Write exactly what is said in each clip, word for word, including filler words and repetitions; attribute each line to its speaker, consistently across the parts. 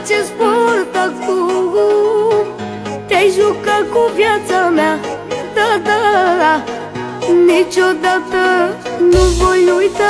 Speaker 1: ce sport acum. Te-ai jucat cu viața mea, da, da, niciodată nu voi uita.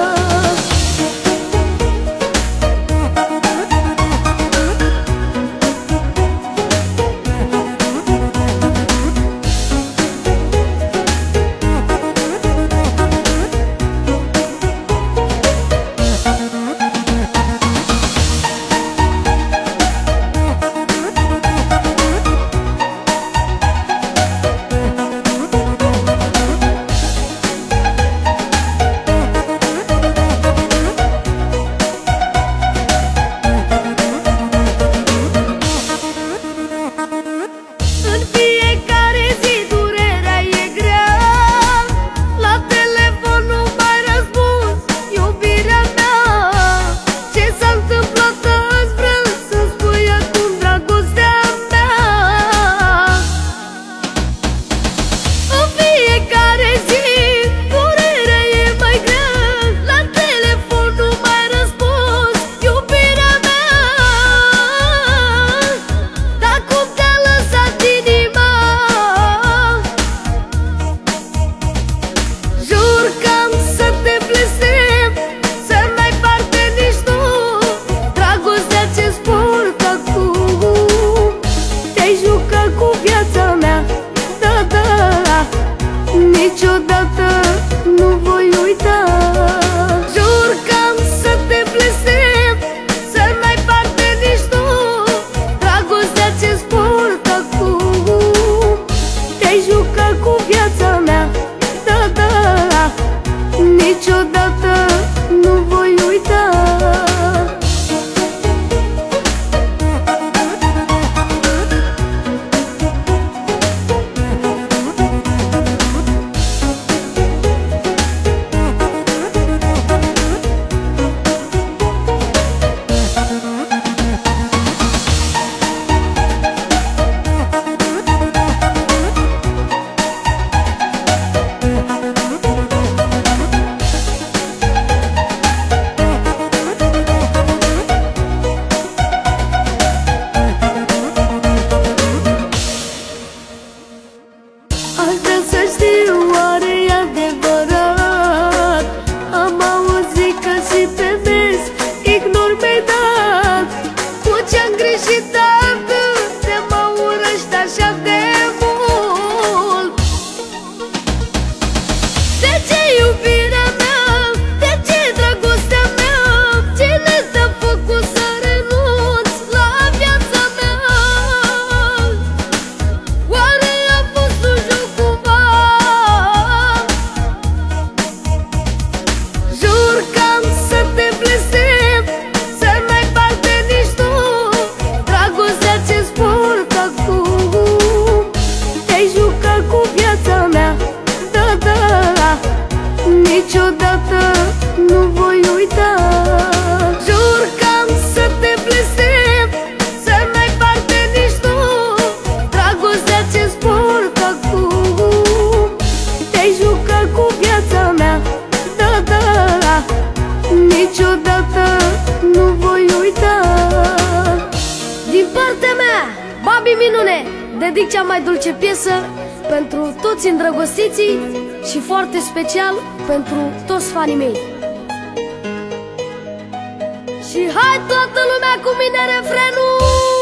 Speaker 1: Niciodată nu voi uita. Jur că am să te blestem, să n-ai parte nici tu. Dragostea ce-ți port acum. Te-ai jucat cu viața mea, da, da, niciodată nu voi uita. Aș vrea să știu, oare e adevărat? Am auzit că și pe mes ignor mi-ai dat. Cu ce-am greșit atât de mă urăști așa de mult? De ce iubirea mea? De ce dragostea mea? Cine te-a făcut să renunț la viața mea? Oare a fost un joc cumva? Jur că am să te blestem, să n-ai parte nici tu. Dragostea ce-ți port acum. Te-ai jucat cu viața mea, da, da, niciodată nu voi uita. Jur că am să te blestem, să n-ai parte nici tu. Dragostea ce-ți port acum. Te-ai jucat cu viața mea, da, da, niciodată nu voi uita. Din partea mea, Babi Minune, dedic cea mai dulce piesă pentru toți îndrăgostiții și foarte special pentru toți fanii mei. Și hai toată lumea cu mine refrenul!